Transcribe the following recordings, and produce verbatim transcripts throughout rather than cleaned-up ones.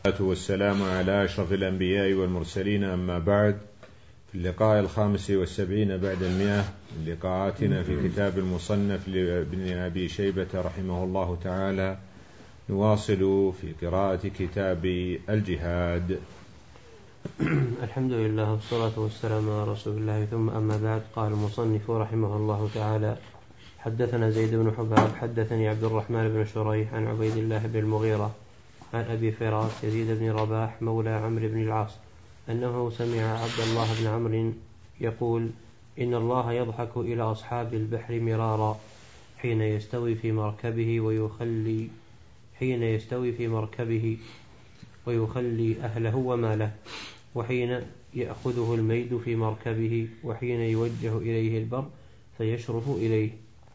والسلام على أشرف الأنبياء والمرسلين، أما بعد. في اللقاء الخامس والسبعين بعد المئة من لقاءاتنا في كتاب المصنف لابن أبي شيبة رحمه الله تعالى، نواصل في قراءة كتاب الجهاد. الحمد لله والصلاة والسلام على رسول الله، ثم أما بعد. قال المصنف رحمه الله تعالى: حدثنا زيد بن حباب حدثني عبد الرحمن بن شريح عن عبيد الله بن المغيرة عن أبي فراس يزيد بن رباح مولى عمرو بن العاص أنه سمع عبد الله بن عمرو يقول: إن الله يضحك إلى أصحاب البحر مرارا حين يستوي في مركبه ويخلي حين يستوي في مركبه ويخلي أهله وماله، وحين يأخذه الميل في مركبه، وحين يوجه إليه البر فيشرف إليه.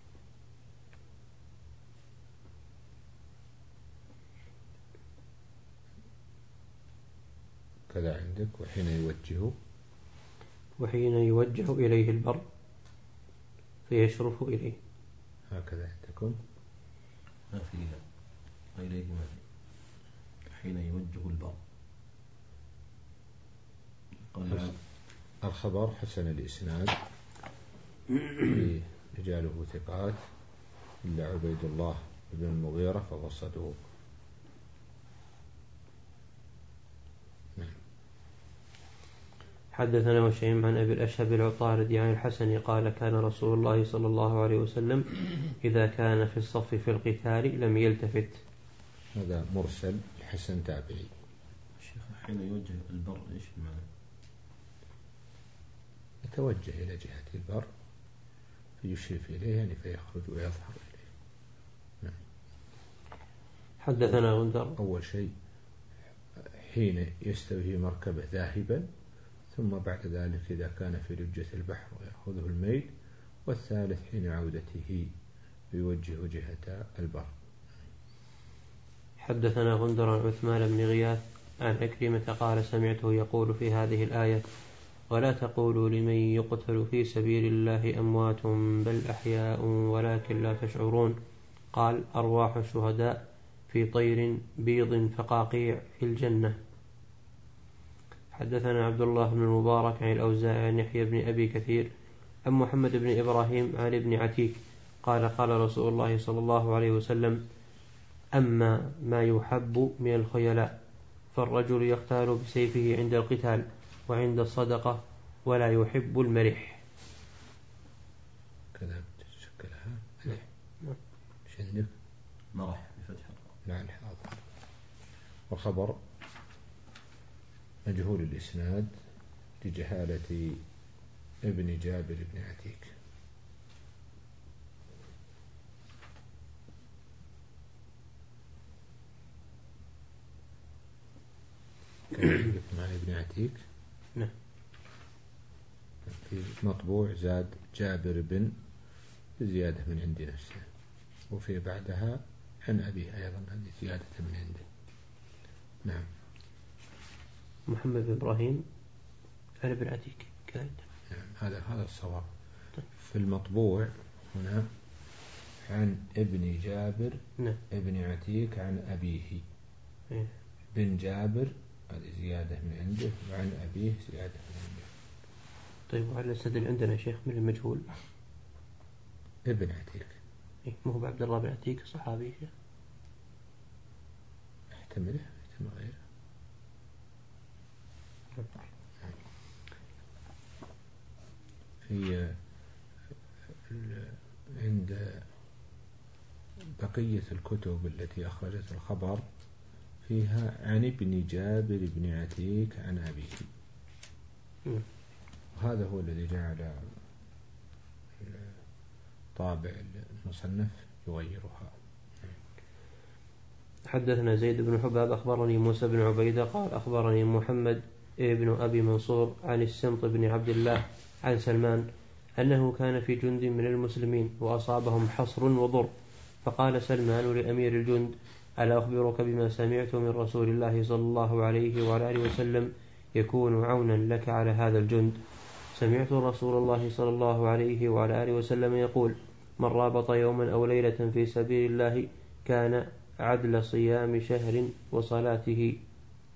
كذا عندك، وحين يوجه وحين يوجه إليه البر فيشرف إليه. هكذا عندكم ما فيها إليه ما فيه. حين يوجه البر الخبر حسن الإسناد، رجاله ثقات إلا عبيد الله بن المغيرة فهو صدوق. حدثنا وشيم عن أبي الأشهب العطاردي عن الحسن قال: كان رسول الله صلى الله عليه وسلم إذا كان في الصف في القتال لم يلتفت. هذا مرسل، الحسن تابعي. الشيخ حين يوجه البر إيش المعنى؟ يتوجه إلى جهة البر فيشرف إليه، يعني فيخرج ويظهر إليه. نعم. حدثنا غندر. أول شيء حين يستوي مركبه ذاهبا، ثم بعد ذلك إذا كان في لجة البحر ويأخذه الميل، والثالث حين عودته يوجه جهة البر. حدثنا غندر عن عثمان بن غياث عن عكرمة قال: سمعته يقول في هذه الآية: ولا تقولوا لمن يقتل في سبيل الله أموات بل أحياء ولكن لا تشعرون. قال: أرواح الشهداء في طير بيض فقاقيع في الجنة. حدثنا عبد الله بن المبارك عن الأوزاعي عن يحيى بن أبي كثير عن محمد بن إبراهيم عن ابن عتيك قال: قال رسول الله صلى الله عليه وسلم: أما ما يحب من الخيلاء فالرجل يختال بسيفه عند القتال وعند الصدقة ولا يحب المرح. كذا تشكلها مرح. شنك مرح بفتح مع الحاضر. وخبر مجهول الإسناد لجهالة ابن جابر بن عتيك. كان مع ابن عتيك. نعم. في مطبوع زاد جابر بن زيادة من عند نفسه، وفي بعدها عن أبيه أيضا هذه زيادة من عنده. نعم. محمد بن إبراهيم عن ابن عتيك كذلك. نعم، هذا هذا الصواب. في المطبوع هنا عن ابن جابر. نعم. ابن عتيك عن أبيه. إيه. بن جابر هذه زيادة من عنده، وعن أبيه زيادة من عنده. طيب، وعلى السند اللي عندنا شيخ من المجهول ابن عتيك. إيه، مو هو عبد الله بن عتيك صحابي؟ احتمله احتمل غيره. في عند بقية الكتب التي أخرجت الخبر فيها عن ابن جابر بن عتيك عن أبيه. وهذا هو الذي جعل طابع المصنف يغيرها. حدثنا زيد بن حباب أخبرني موسى بن عبيدة قال: أخبرني محمد ابن أبي منصور عن السمط بن عبد الله عن سلمان أنه كان في جند من المسلمين وأصابهم حصر وضر، فقال سلمان لأمير الجند: ألا أخبرك بما سمعت من رسول الله صلى الله عليه وعلى آله وسلم يكون عونا لك على هذا الجند؟ سمعت رسول الله صلى الله عليه وعلى آله وسلم يقول: من رابط يوما أو ليلة في سبيل الله كان عدل صيام شهر وصلاته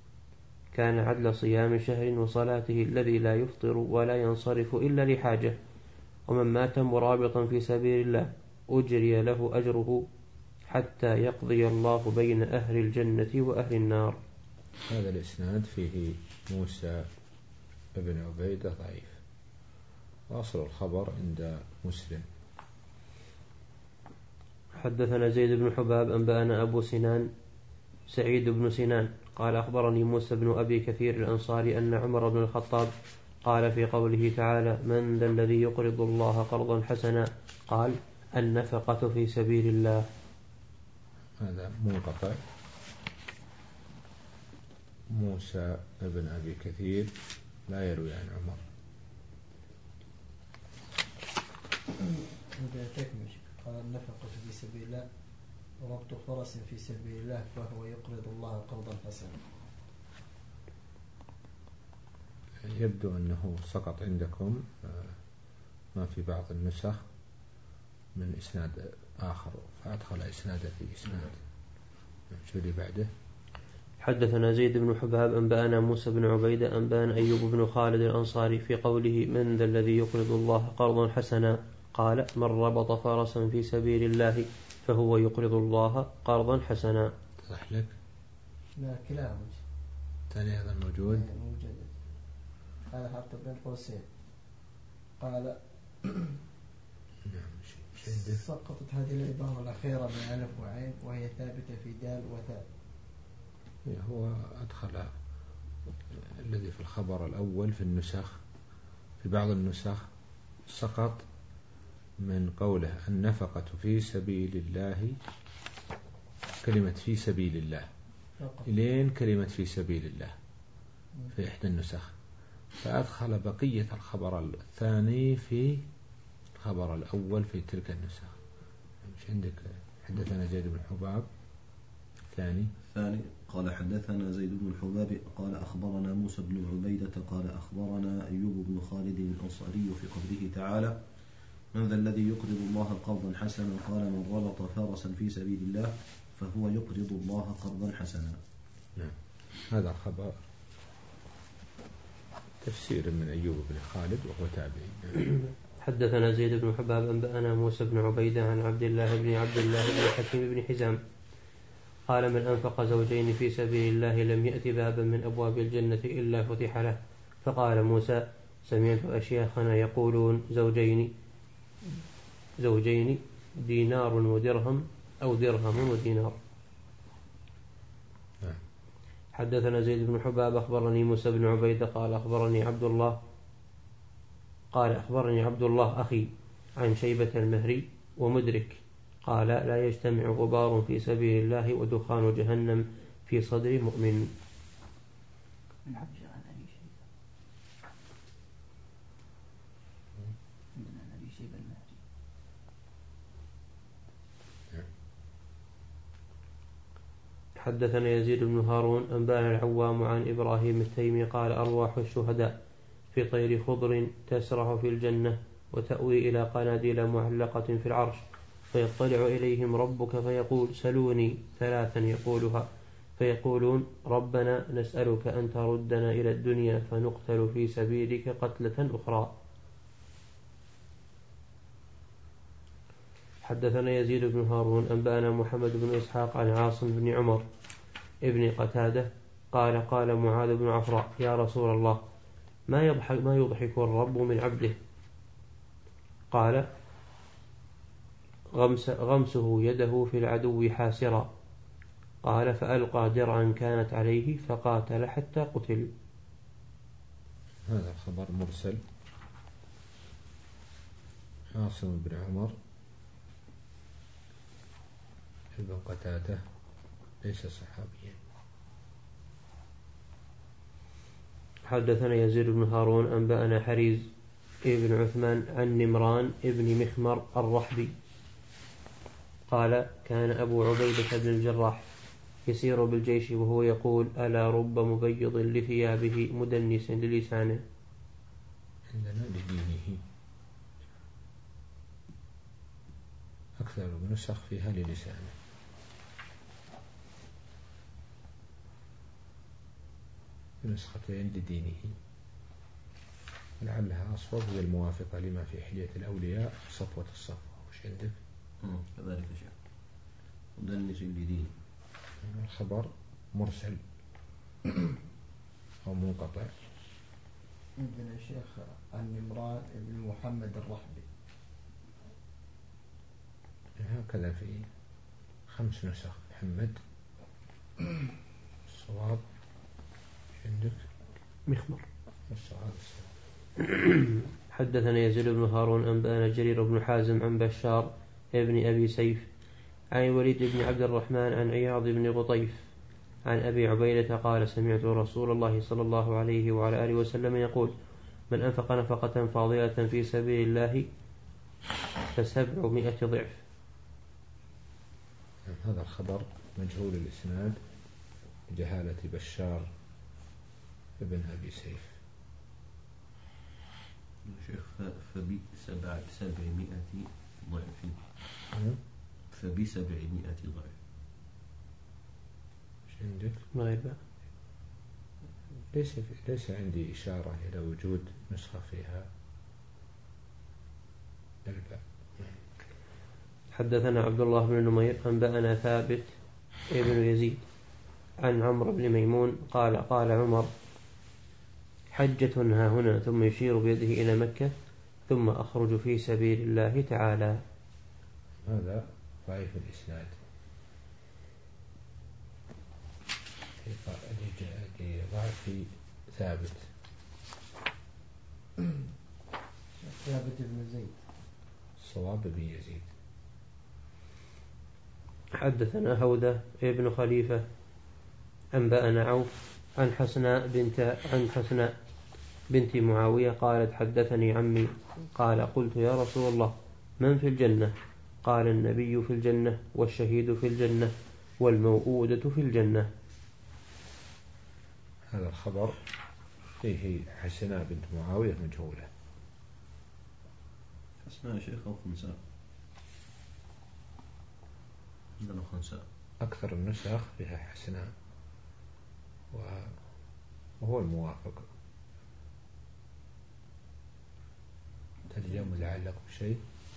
كان عدل صيام شهر وصلاته الذي لا يفطر ولا ينصرف إلا لحاجة. ومن مات مرابطا في سبيل الله أجري له أجره حتى يقضي الله بين أهل الجنة وأهل النار. هذا الإسناد فيه موسى بن عبيدة ضعيف، وأصل الخبر عند مسلم. حدثنا زيد بن حباب أنبأنا أبو سنان سعيد بن سنان قال أخبرني موسى بن أبي كثير الأنصاري أن عمر بن الخطاب قال في قوله تعالى: من ذا الذي يقرض الله قرضا حسنا؟ قال: النفقة في سبيل الله. هذا منقطع. موسى بن أبي كثير لا يروي عن عمر. قال: النفقة في سبيل الله وربط فرس في سبيل الله فهو يقرض الله قرضا حسنا. يبدو أنه سقط عندكم ما في بعض النسخ من إسناد آخر، فأدخل إسناده في إسناد. شو اللي بعده؟ حدثنا زيد بن حباب أنبأنا موسى بن عبيدة أنبأنا أيوب بن خالد الأنصاري في قوله: من ذا الذي يقرض الله قرضا حسنا؟ قال: من ربط فرسا في سبيل الله فهو يقرض الله قرضا حسنا. اتضح لك؟ لا، كلاهما. ثاني هذا الموجود؟ موجود. هذا حتى بين قوسين. قال: سقطت هذه العبارة الأخيرة من ألف وعين وهي ثابتة في دال وثاء. هو أدخل الذي في الخبر الأول في النسخ، في بعض النسخ سقط من قوله النفقة في سبيل الله كلمة في سبيل الله إلين كلمة في سبيل الله في إحدى النسخ، فأدخل بقية الخبر الثاني في الخبر الأول في تلك النسخ. مش عندك؟ حدثنا زيد بن حباب الثاني الثاني قال: حدثنا زيد بن حباب قال أخبرنا موسى بن عبيدة قال أخبرنا أيوب بن خالد الأنصاري في قوله تعالى: من ذا الذي يقرض الله قرضا حسنا؟ قال: من ربط فرسا في سبيل الله فهو يقرض الله قرضا حسنا. نعم. هذا الخبر تفسير من أيوب بن خالد وهو تابعي. حدثنا زيد بن حباب أنبأنا موسى بن عبيدة عن عبد الله بن عبد الله بن حكيم بن حزام قال: من أنفق زوجين في سبيل الله لم يأت بابا من أبواب الجنة إلا فتح له. فقال موسى: سمعت أشياخنا يقولون زوجين زوجين دينار ودرهم أو درهم ودينار. حدثنا زيد بن حباب أخبرني موسى بن عبيدة قال أخبرني عبد الله قال أخبرني عبد الله أخي عن شيبة المهري ومدرك قال: لا يجتمع غبار في سبيل الله ودخان جهنم في صدر مؤمن. حدثنا يزيد بن هارون أنبأنا العوام عن إبراهيم التيمي قال: أرواح الشهداء في طير خضر تسرح في الجنة وتأوي إلى قناديل معلقة في العرش، فيطلع إليهم ربك فيقول: سلوني ثلاثا يقولها، فيقولون: ربنا نسألك أن تردنا إلى الدنيا فنقتل في سبيلك قتلة أخرى. حدثنا يزيد بن هارون أنبأنا محمد بن إسحاق عن عاصم بن عمر ابن قتادة قال: قال معاذ بن عفراء: يا رسول الله، ما يضحك, ما يضحك الرب من عبده؟ قال: غمس غمسه يده في العدو حاسرا. قال: فألقى درعا كانت عليه فقاتل حتى قتل. هذا خبر مرسل. عاصم بن عمر ابن قتادة ليس صحابيا. حدثنا يزيد بن هارون أنبأنا حريز ابن عثمان عن نمران ابن مخمر الرحبي قال: كان أبو عبيدة بن الجراح يسير بالجيش وهو يقول: ألا رب مبيض لثيابه مدنس للسانه. عندنا لدينه أكثر من نسخ فيها للسانه. بنسختين لدينه، لعلها أصوب هي الموافقة لما في حلية الأولياء صفوة الصفوة. وش عندك؟ كذلك شيء مدنس لدينه. الخبر مرسل أو منقطع. عندنا شيخ عن عمران بن محمد الرحبي، هكذا في خمس نسخ محمد. الصواب عندك مخمر. الصواب الصواب. حدثنا يزيد بن هارون أنبأنا جرير بن حازم عن بشار ابن أبي سيف عن وليد بن عبد الرحمن عن عياض بن قطيف عن أبي عبيدة قال سمعت رسول الله صلى الله عليه وعلى آله وسلم يقول من أنفق نفقة فاضلة في سبيل الله فسبعمائة ضعف. هذا الخبر مجهول الإسناد بجهالة بشار ابن أبي سيف. شيخ فبسبع سبعمائة ضعف. فبسبعمائة ضعف. ايش عندك؟ غير ليس ليس عندي إشارة إلى وجود نسخة فيها الباء. حدثنا عبد الله بن نمير أنبأنا ثابت ابن يزيد عن عمرو بن ميمون قال قال عمر حجة ها هنا، ثم يشير بيده إلى مكة، ثم أخرج في سبيل الله تعالى. هذا ضعيف الإسناد لضعف ثابت. ثابت بن زيد. الصواب بن يزيد. حدثنا هودة ابن خليفة أنبأنا عوف عن حسناء بنت عن حسناء بنت معاوية قالت حدثني عمي قال قلت يا رسول الله من في الجنة؟ قال النبي في الجنة، والشهيد في الجنة، والموؤودة في الجنة. هذا الخبر فيه حسناء بنت معاوية مجهولة. حسناء شيخ أو خنساء؟ عندنا خنساء. أكثر النسخ فيها حسناء وهو الموافق. ترجم لعلق بشيء.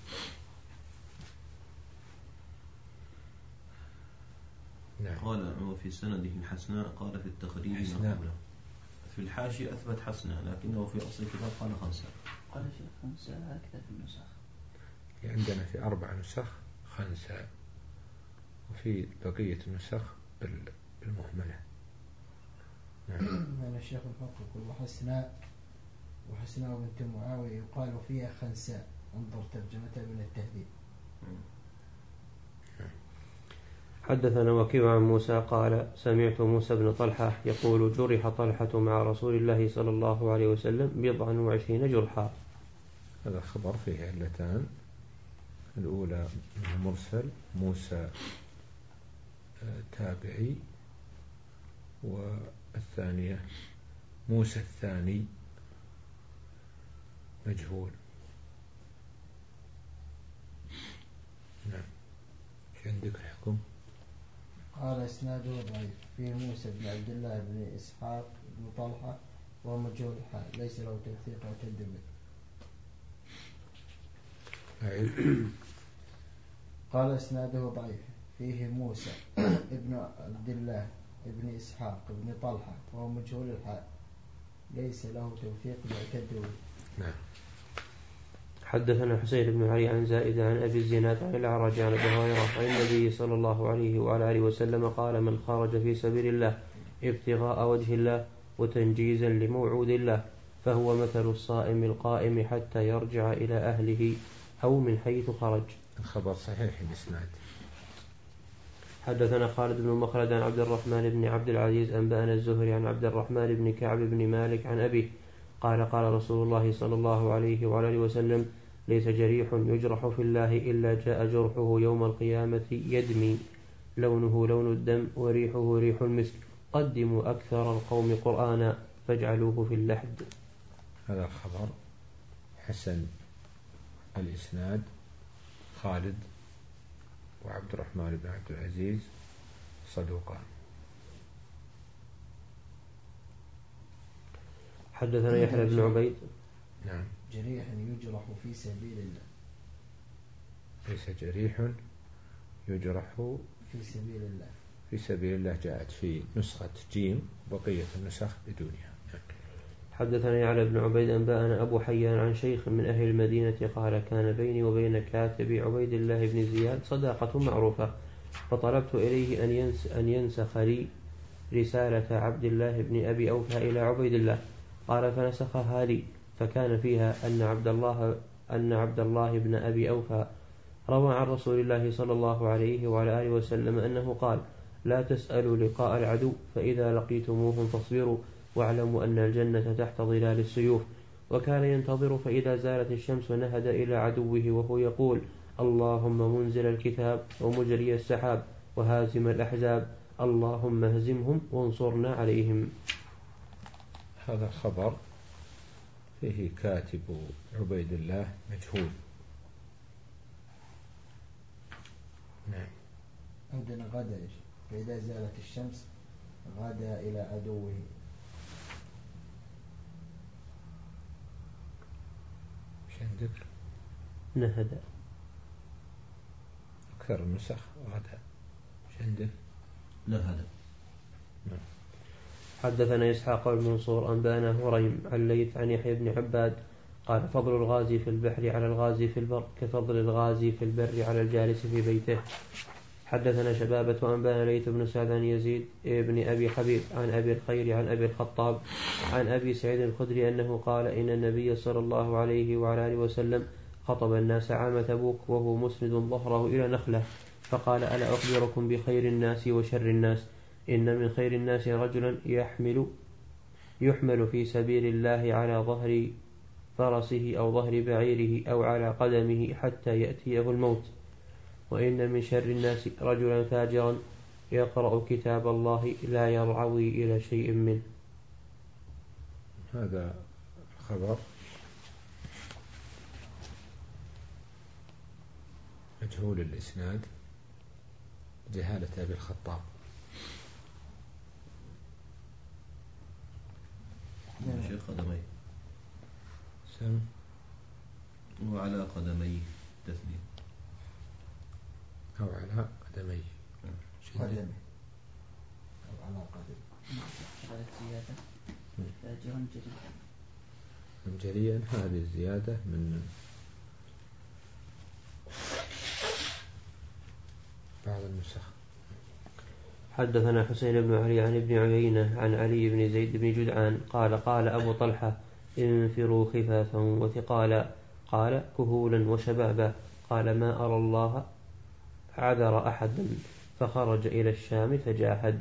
نعم. قال وفي سنده الحسناء قال في التخريج مقبولة. في الحاشية أثبت حسناء لكنه في أصل الكتاب قال خنساء. قال شيخ خنساء هكذا في النسخ. عندنا في أربع نسخ خنساء، وفي بقية النسخ بالمهملة. نعم. أنا الشيخ محقق وحسناء وحسناء بنت معاوية يقال فيها خنساء، انظر ترجمتها من التهذيب. حدثنا وكيع عن موسى قال سمعت موسى بن طلحة يقول جرح طلحة مع رسول الله صلى الله عليه وسلم بضعا وعشرين جرحا. هذا خبر فيه علتان، الأولى مرسل موسى تابعي، والثانية موسى الثاني مجهول. نعم. ايش عندك الحكم؟ قال اسناده ضعيف، فيه موسى بن عبد الله بن إسحاق بن طلحة وهو مجهول الحال ليس له توثيق اعتد به. قال اسناده ضعيف، فيه موسى ابن عبد الله ابن إسحاق ابن طلحة وهو مجهول الحال ليس له توثيق يعتد به. نعم. حدثنا حسين بن علي عن زائد عن أبي الزناد عن الأعرج عن أبي هريرة عن النبي صلى الله عليه وعلى آله وسلم قال من خرج في سبيل الله ابتغاء وجه الله وتنجيزا لموعود الله فهو مثل الصائم القائم حتى يرجع إلى أهله أو من حيث خرج. الخبر صحيح الإسناد. حدثنا خالد بن مخلد عن عبد الرحمن بن عبد العزيز أنبأنا الزهري عن عبد الرحمن بن كعب بن مالك عن أبيه قال قال رسول الله صلى الله عليه وعلى آله وسلم ليس جريح يجرح في الله إلا جاء جرحه يوم القيامة يدمي لونه لون الدم وريحه ريح المسك قدموا أكثر القوم قرآنا فاجعلوه في اللحد. هذا الخبر حسن الإسناد، خالد وعبد الرحمن بن عبد العزيز صدوقان. حدثنا يحيى بن عبيد. نعم. جريح يجرح في سبيل الله. ليس جريح يجرح في سبيل الله. في سبيل الله جاءت في نسخة جيم، بقية النسخ بدونها. حدثنا علي بن عبيد أنبأنا أبو حيان عن شيخ من أهل المدينة قال كان بيني وبين كاتب عبيد الله بن زياد صداقة معروفة، فطلبت إليه أن ينس أن ينسخ لي رسالة عبد الله بن أبي أوفى إلى عبيد الله، قال فنسخها لي، فكان فيها أن عبد الله أن عبد الله بن أبي أوفى روى عن رسول الله صلى الله عليه وعلى آله وسلم أنه قال لا تسألوا لقاء العدو، فإذا لقيتموهم فاصبروا واعلموا أن الجنة تحت ظلال السيوف. وكان ينتظر فإذا زالت الشمس نهد إلى عدوه وهو يقول اللهم منزل الكتاب ومجري السحاب وهازم الأحزاب اللهم اهزمهم وانصرنا عليهم. هذا خبر فيه كاتب عبيد الله مجهول. نعم. عندنا غدا فإذا زالت الشمس غدا إلى عدوه. ايش عندك؟ نهد. أكثر النسخ غدا. ايش عندك؟ نهد. نعم. حدثنا إسحاق بن منصور أنبأنا هريم عن ليث عن يحيى بن عباد قال فضل الغازي في البحر على الغازي في البر كفضل الغازي في البر على الجالس في بيته. حدثنا شبابة أنبأنا ليث بن سعد عن يزيد بن أبي حبيب عن أبي الخير عن أبي الخطاب عن أبي سعيد الخدري أنه قال إن النبي صلى الله عليه وعلى آله وسلم خطب الناس عام تبوك وهو مسند ظهره إلى نخلة، فقال ألا أخبركم بخير الناس وشر الناس؟ إن من خير الناس رجلا يحمل يحمل في سبيل الله على ظهر فرسه أو ظهر بعيره أو على قدمه حتى يأتيه الموت، وإن من شر الناس رجلا فاجرا يقرأ كتاب الله لا يرعوي إلى شيء منه. هذا خبر مجهول الإسناد جهالة أبي الخطاب. شيخ قدمي سم وعلى قدميه تثنية أو على قدميه قدمي أو على قدمي. هذا زيادة فاجرا جريئا. جريئا هذه الزيادة من بعض النسخ. حدثنا حسين بن علي عن ابن عيينة عن علي بن زيد بن جدعان قال قال أبو طلحة انفروا خفافا وثقالا، قال كهولا وشبابا، قال ما أرى الله عذر أحدا، فخرج إلى الشام فجاهد.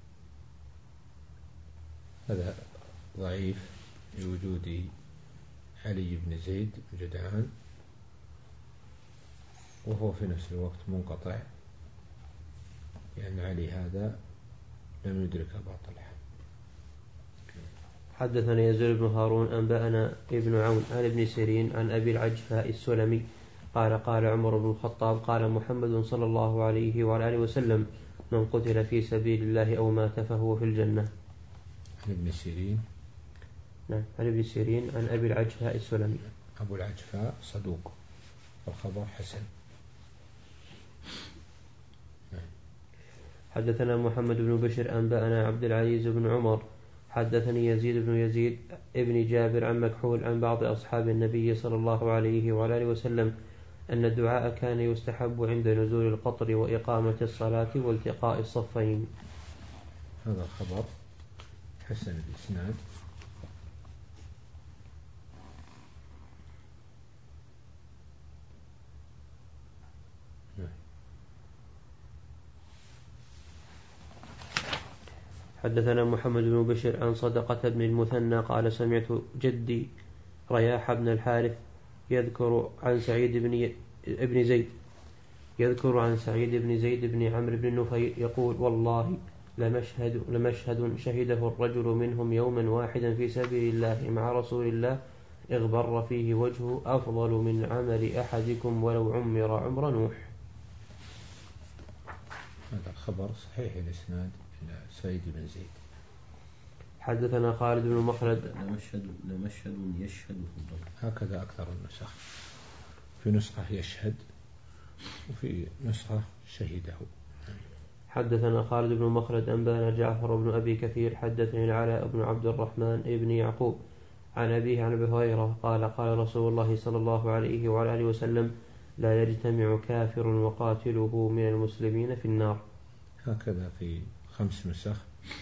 هذا ضعيف لوجود علي بن زيد بن جدعان، وهو في نفس الوقت منقطع، لأن علي هذا لم يدرك أبا طلحة. حدثنا يزيد بن هارون أنبأنا ابن عون عن ابن سيرين عن أبي العجفاء السلمي قال قال عمر بن الخطاب قال محمد صلى الله عليه وعلى آله وسلم من قتل في سبيل الله أو مات فهو في الجنة. عن ابن سيرين. نعم عن ابن سيرين عن أبي العجفاء السلمي. أبو العجفاء صدوق والخبر حسن. حدثنا محمد بن بشر أنبأنا عبد العزيز بن عمر حدثني يزيد بن يزيد ابن جابر عن مكحول عن بعض أصحاب النبي صلى الله عليه وعلى آله وسلم أن الدعاء كان يستحب عند نزول القطر وإقامة الصلاة والتقاء الصفين. هذا الخبر حسن الإسناد. حدثنا محمد بن بشر عن صدقة بن المثنى قال سمعت جدي رياح بن الحارث يذكر عن سعيد بن ابن زيد يذكر عن سعيد بن زيد بن عمرو بن نفيل يقول والله لمشهد, لمشهد شهده الرجل منهم يوما واحدا في سبيل الله مع رسول الله اغبر فيه وجهه أفضل من عمل أحدكم ولو عمر عمر نوح. هذا الخبر صحيح الإسناد إلى سعيد بن زيد. حدثنا خالد بن مخلد. لمشهد لمشهد يشهد هكذا أكثر النسخ، في نسخة يشهد وفي نسخة شهده. حدثنا خالد بن مخلد أنبانا جعفر بن أبي كثير حدثني العلاء بن عبد الرحمن ابن يعقوب عن أبيه عن أبي هريرة قال قال رسول الله صلى الله عليه وعلى آله وسلم لا يجتمع كافر وقاتله من المسلمين في النار. هكذا في خمس نسخ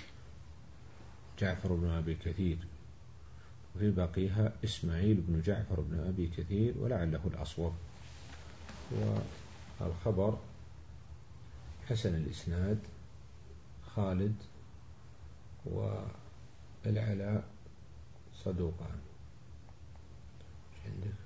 جعفر بن أبي كثير، وفي باقيها إسماعيل بن جعفر بن أبي كثير ولعله الأصوب. والخبر حسن الإسناد، خالد والعلاء صدوقان. عندك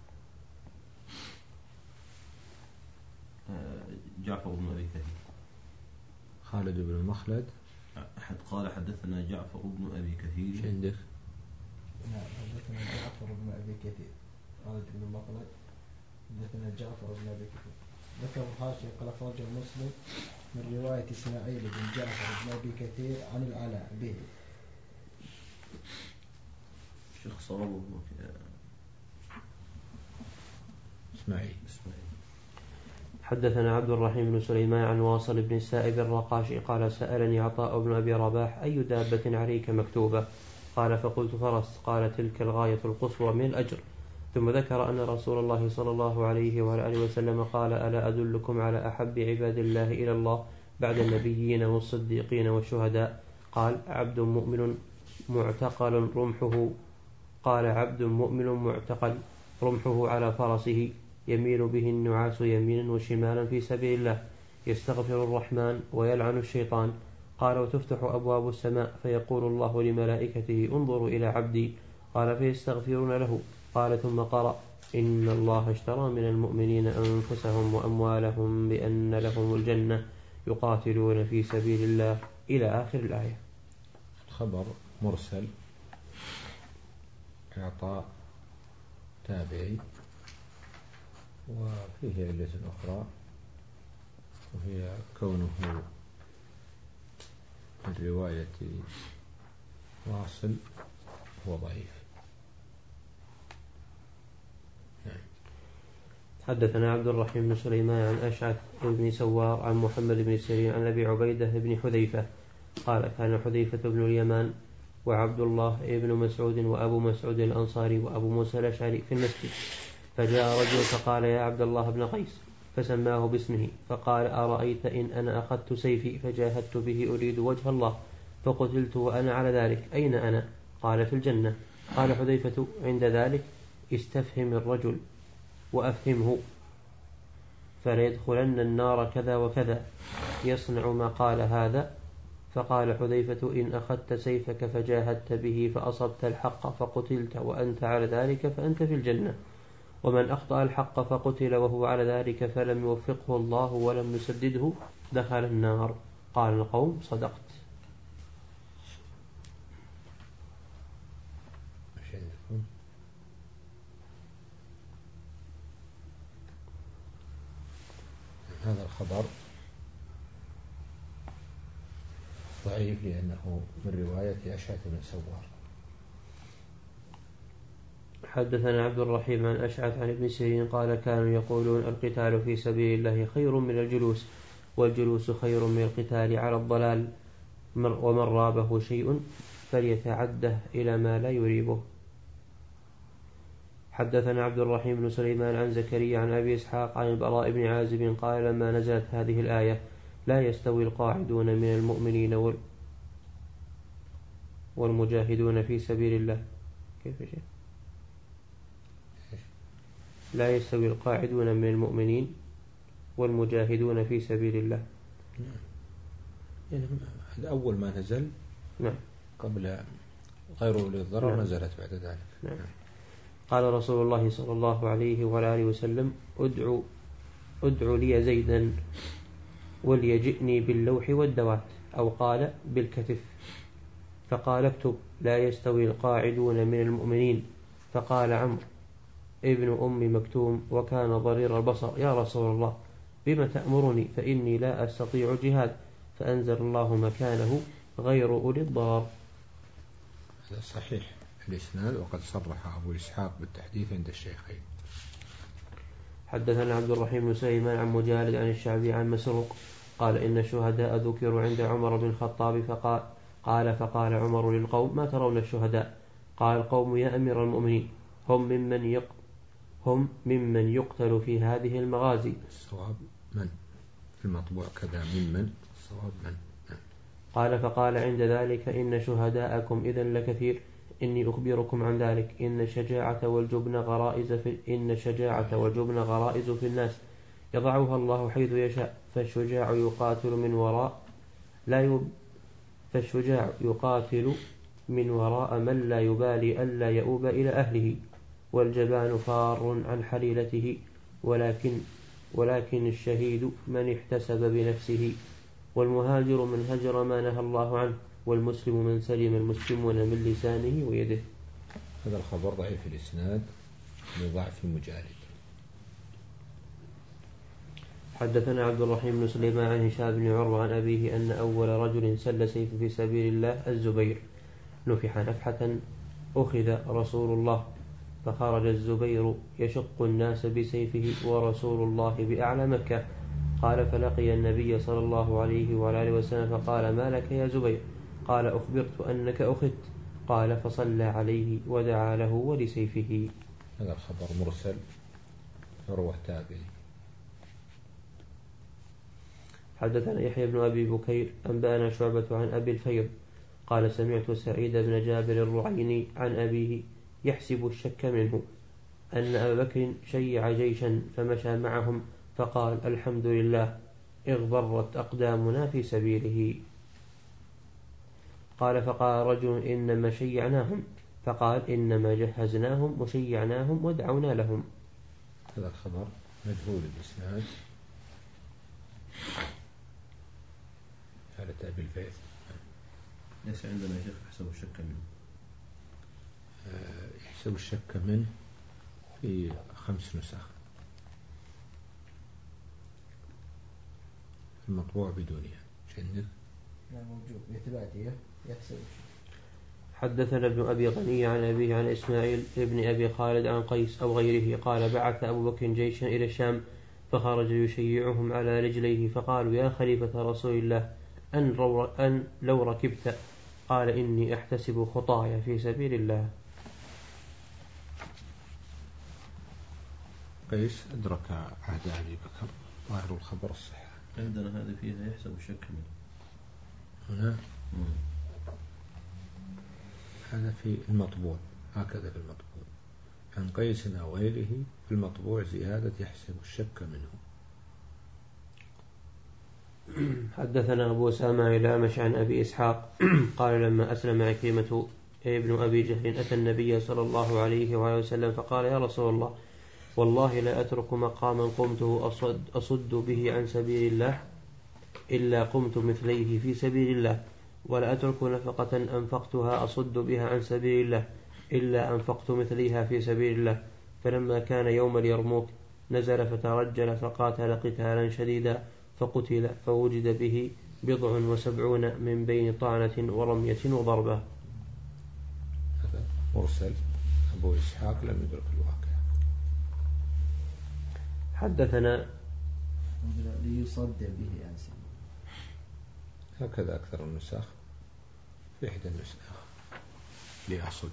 جعفر بن أبي كثير، خالد بن مخلد. أحد قال حدثنا جعفر بن أبي كثير. عندك نعم حدثنا جعفر بن أبي كثير، خالد بن مخلد حدثنا جعفر بن أبي كثير. ذكر الحاشية قال أخرجه مسلم من رواية إسماعيل بن جعفر بن أبي كثير عن العلاء به. شيخ صوابه إسماعيل. حدثنا عبد الرحيم بن سليمان عن واصل بن السائب الرقاشي قال سألني عطاء بن أبي رباح أي دابة عليك مكتوبة؟ قال فقلت فرس. قال تلك الغاية القصوى من الأجر. ثم ذكر أن رسول الله صلى الله عليه وآله وسلم قال ألا أدلكم على أحب عباد الله إلى الله بعد النبيين والصديقين والشهداء؟ قال عبد مؤمن معتقل رمحه قال عبد مؤمن معتقل رمحه على فرسه يميل به النعاس يمينا وشمالا في سبيل الله يستغفر الرحمن ويلعن الشيطان. قال وتفتح أبواب السماء فيقول الله لملائكته انظروا إلى عبدي. قال فيستغفرون له. قال ثم قرأ إن الله اشترى من المؤمنين أنفسهم وأموالهم بأن لهم الجنة يقاتلون في سبيل الله إلى آخر الآية. خبر مرسل عطاء تابعي، وفيه علة أخرى وهي كونه من رواية واصل هو ضعيف. حدثنا عبد الرحيم بن سليمان عن أشعث بن سوار عن محمد بن سيرين عن أبي عبيدة بن حذيفة قال كان حذيفة بن اليمان وعبد الله بن مسعود وأبو مسعود الأنصاري وأبو موسى الأشعري في المسجد، فجاء رجل فقال يا عبد الله بن قيس، فسماه باسمه فقال أرأيت إن أنا أخذت سيفي فجاهدت به أريد وجه الله فقتلت وأنا على ذلك أين أنا؟ قال في الجنة. قال حذيفة عند ذلك استفهم الرجل وأفهمه فليدخلن النار كذا وكذا يصنع ما قال هذا. فقال حذيفة إن أخذت سيفك فجاهدت به فأصبت الحق فقتلت وأنت على ذلك فأنت في الجنة، ومن أخطأ الحق فقتل وهو على ذلك فلم يوفقه الله ولم يسدده دخل النار. قال القوم صدقت. هذا الخبر ضعيف لأنه من رواية أشعث بن سوار. حدثنا عبد الرحيم عن أشعث عن ابن سيرين قال كانوا يقولون القتال في سبيل الله خير من الجلوس، والجلوس خير من القتال على الضلال، ومن رابه شيء فليتعده إلى ما لا يريبه. حدثنا عبد الرحيم بن سليمان عن زكريا عن أبي إسحاق عن البراء بن عازب قال لما نزلت هذه الآية لا يستوي القاعدون من المؤمنين والمجاهدون في سبيل الله. كيف شيء؟ لا يستوي القاعدون من المؤمنين والمجاهدون في سبيل الله. يعني هذا أول ما نزل. نعم. قبل غير أولي الضرر. نعم. نزلت بعد ذلك. نعم. قال رسول الله صلى الله عليه وآله وسلم ادعوا ادعوا لي زيدا وليجئني باللوح والدوات، أو قال بالكتف. فقال اكتب لا يستوي القاعدون من المؤمنين. فقال عمرو ابن أم مكتوم وكان ضرير البصر يا رسول الله بما تأمرني فإني لا أستطيع جهاد، فأنزل الله مكانه غير أولي الضرر. صحيح الإسناد، وقد صرح أبو إسحاق بالتحديث عند الشيخين. حدثنا عبد الرحيم بن سليمان عن مجالد عن الشعبي عن مسروق قال إن الشهداء ذكروا عند عمر بن الخطاب فقال قال فقال عمر للقوم ما ترون الشهداء؟ قال القوم يا أمير المؤمنين هم ممن يق هم ممن يقتل في هذه المغازي. الصواب من في المطبوع كذا ممن، الصواب من. قال فقال عند ذلك إن شهداءكم إذن لكثير، إني أخبركم عن ذلك، إن الشجاعة والجبن غرائز في إن الشجاعة والجبن غرائز في الناس يضعها الله حيث يشاء، فالشجاع يقاتل من وراء لا يب فالشجاع يقاتل من وراء من لا يبالي ألا يؤوب إلى أهله، والجبان فار عن حليلته، ولكن ولكن الشهيد من احتسب بنفسه، والمهاجر من هجر ما نهى الله عنه، والمسلم من سلم المسلمون من لسانه ويده. هذا الخبر ضعيف الإسناد لضعف مجالد. حدثنا عبد الرحيم بن سليمان عن هشام بن عروة عن أبيه أن أول رجل سل سيف في سبيل الله الزبير، نفح نفحة أخذ رسول الله، فخرج الزبير يشق الناس بسيفه ورسول الله بأعلى مكة. قال فلقي النبي صلى الله عليه وعلى آله وسلم فقال ما لك يا زبير؟ قال أخبرت أنك أخذت. قال فصلى عليه ودعا له ولسيفه. هذا الخبر مرسل عروة تابعي. حدثنا يحيى بن أبي بكير أنبأنا شعبة عن أبي الفيض قال سمعت سعيد بن جابر الرعيني عن أبيه يحسب الشك منه أن أبا بكر شيع جيشا فمشى معهم فقال الحمد لله اغبرت أقدامنا في سبيله. قال فقال رجل إنما شيعناهم، فقال إنما جهزناهم وشيعناهم ودعونا لهم. هذا الخبر مجهول الإسناد. حالة أبي الفيض ليس عندنا شيخ يحسب الشك منه. يحسب الشك منه في خمس نسخ، المطبوع بدونها شنك. لا موجود بإثباتيه يحسب. حدثنا ابن أبي غني عن أبيه عن إسماعيل ابن أبي خالد عن قيس أو غيره قال بعث أبو بكر جيشا إلى الشام فخرج يشيعهم على رجليه، فقالوا يا خليفة رسول الله أن, أن لو ركبت؟ قال إني أحتسب خطايا في سبيل الله. قيس أدرك عهد أبي بكر، ظاهر الخبر الصحة. عندنا هذا فيها يحسب الشك منه هنا. هذا في المطبوع، هكذا في المطبوع عن قيس أو غيره، في المطبوع زيادة يحسب الشك منه. حدثنا أبو أسامة الأعمش عن أبي إسحاق قال لما أسلم عكرمة ابن أبي جهل أتى النبي صلى الله عليه وآله وسلم فقال يا رسول الله والله لا أترك مقاما قمته أصد, أصد به عن سبيل الله إلا قمت مثليه في سبيل الله، ولا أترك نفقة أنفقتها أصد بها عن سبيل الله إلا أنفقت مثليها في سبيل الله. فلما كان يوم اليرموك نزل فترجل فقاتل قتالا شديدا فقتل، فوجد به بضع وسبعون من بين طعنة ورمية وضربة. هذا مرسل أبو إسحاق لم يدرك الواقع. حدثنا ليصد به عن سبيل، هكذا أكثر النسخ في إحدى النسخ لأصد.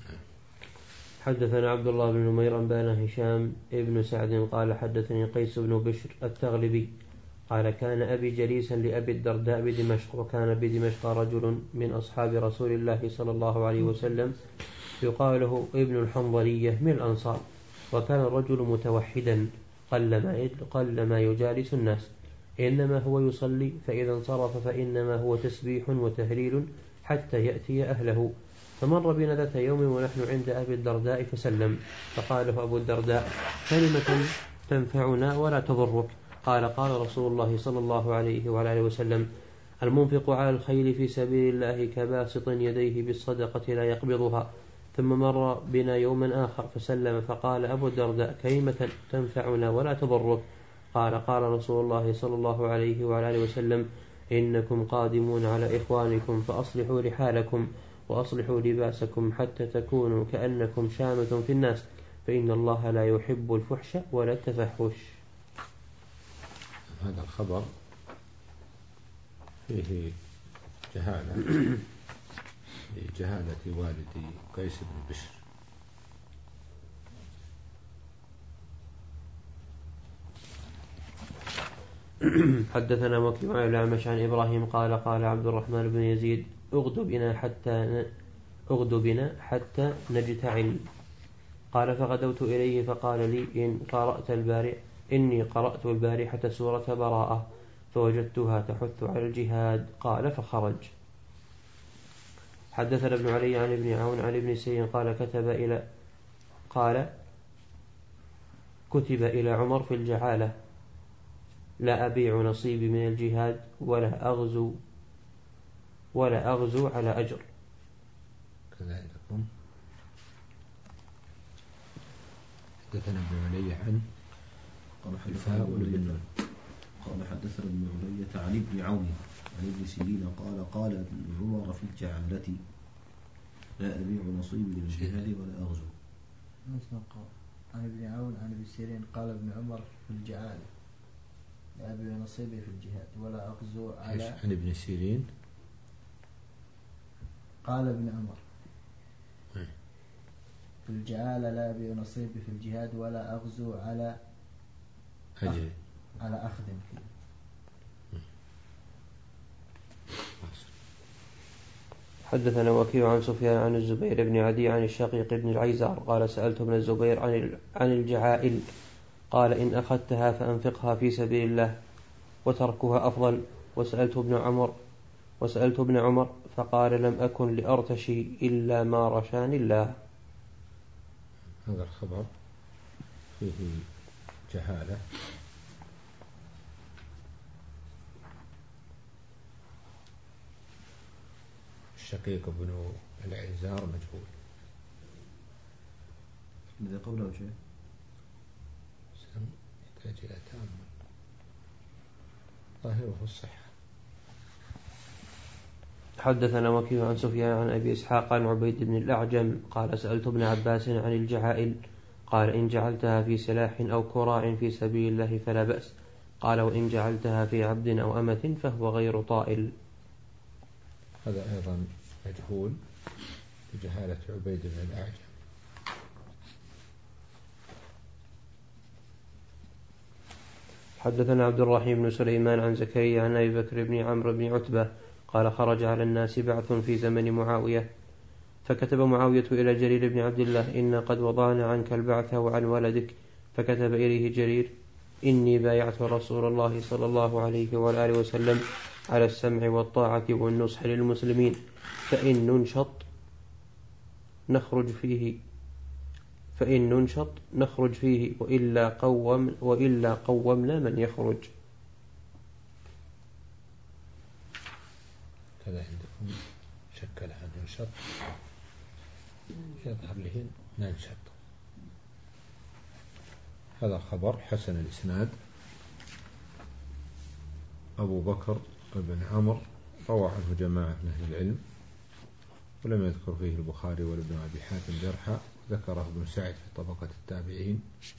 حدثنا عبد الله بن نمير أنبانا هشام ابن سعد قال حدثني قيس بن بشر التغلبي قال كان أبي جليسا لأبي الدرداء بدمشق، وكان بدمشق رجل من أصحاب رسول الله صلى الله عليه وسلم يقال له ابن الحنظلية من الأنصار، وكان الرجل متوحدا قلما قلما يجالس الناس، إنما هو يصلي فإذا انصرف فإنما هو تسبيح وتهليل حتى يأتي أهله. فمر بنا ذات يوم ونحن عند أبي الدرداء فسلم، فقال له أبو الدرداء كلمة تنفعنا ولا تضرك. قال قال رسول الله صلى الله عليه وعلى آله وسلم المنفق على الخيل في سبيل الله كباسط يديه بالصدقة لا يقبضها. ثم مر بنا يوما آخر فسلم، فقال أبو الدرداء كلمة تنفعنا ولا تضرك. قال قال رسول الله صلى الله عليه وعلى آله وسلم إنكم قادمون على إخوانكم فأصلحوا رحالكم وأصلحوا لباسكم حتى تكونوا كأنكم شامة في الناس فإن الله لا يحب الفحش ولا التفحش. هذا الخبر فيه جهالة لجهالة والدي قيس بن بشر. حدثنا وكيع عن الأعمش عن إبراهيم قال قال عبد الرحمن بن يزيد اغدو بنا حتى اغدو بنا حتى نجتعل. قال فغدوت إليه فقال لي إن قرأت البارح إني قرأت البارحة سورة براءة فوجدتها تحث على الجهاد. قال فخرج. حدثنا ابن علي عن ابن عون عن ابن سيرين قال كتب إلى قال كتب إلى عمر في الجعالة لا أبيع نصيبي من الجهاد ولا أغزو ولا أغزو على أجر. كذا عندكم. حدثنا ابن علي عن قال حدثنا ابن قال حدثنا ابن علي عن ابن عون عن ابن سيرين قال قال ابن عمر في الجعالة لا أبيع نصيبي من الجهاد ولا أغزو. عن ابن عون عن ابن سيرين قال ابن عمر في الجعالة لا أبيع نصيبي في الجهاد ولا أغزو على. عن ابن سيرين قال ابن عمر في الجعالة لا أبيع نصيبي في الجهاد ولا أغزو على أجل على أخذ فيه. حدثنا وكيع عن سفيان عن الزبير بن عدي عن الشقيق بن العيزار قال سألت ابن الزبير عن عن الجعائل قال إن أخذتها فأنفقها في سبيل الله وتركها أفضل. وسألت ابن عمر وسألت ابن عمر فقال لم أكن لأرتشي إلا ما رشاني الله. هذا الخبر فيه جهالة الشقيق بن العيزار مجهول. الذي قبله شيء يحتاج إلى تأمل. ظاهره الصحة. حدثنا وكيع عن سفيان عن أبي إسحاق عن عبيد بن الأعجم قال سألت ابن عباس عن الجعائل قال إن جعلتها في سلاح أو كراع في سبيل الله فلا بأس. قال وإن جعلتها في عبد أو أمة فهو غير طائل. هذا أيضا مجهول بجهالة عبيد بن الأعجم. حدثنا عبد الرحيم بن سليمان عن زكريا عن أبي بكر بن عمرو بن عتبة قال خرج على الناس بعث في زمن معاوية فكتب معاوية إلى جرير بن عبد الله إن قد وضعنا عنك البعث وعن ولدك. فكتب إليه جرير إني بايعت رسول الله صلى الله عليه وآله وسلم على السمع والطاعة والنصح للمسلمين فإن ننشط نخرج فيه فإن ننشط نخرج فيه وإلا قوم وإلا قومنا من يخرج. هذا عندكم شكل عن ننشط يظهر له ننشط. هذا الخبر حسن الإسناد. أبو بكر بن عمرو روى عنه جماعة من أهل العلم ولم يذكر فيه البخاري ولا ابن أبي حاتم جرحا. ذكره ابن سعد في طبقة التابعين.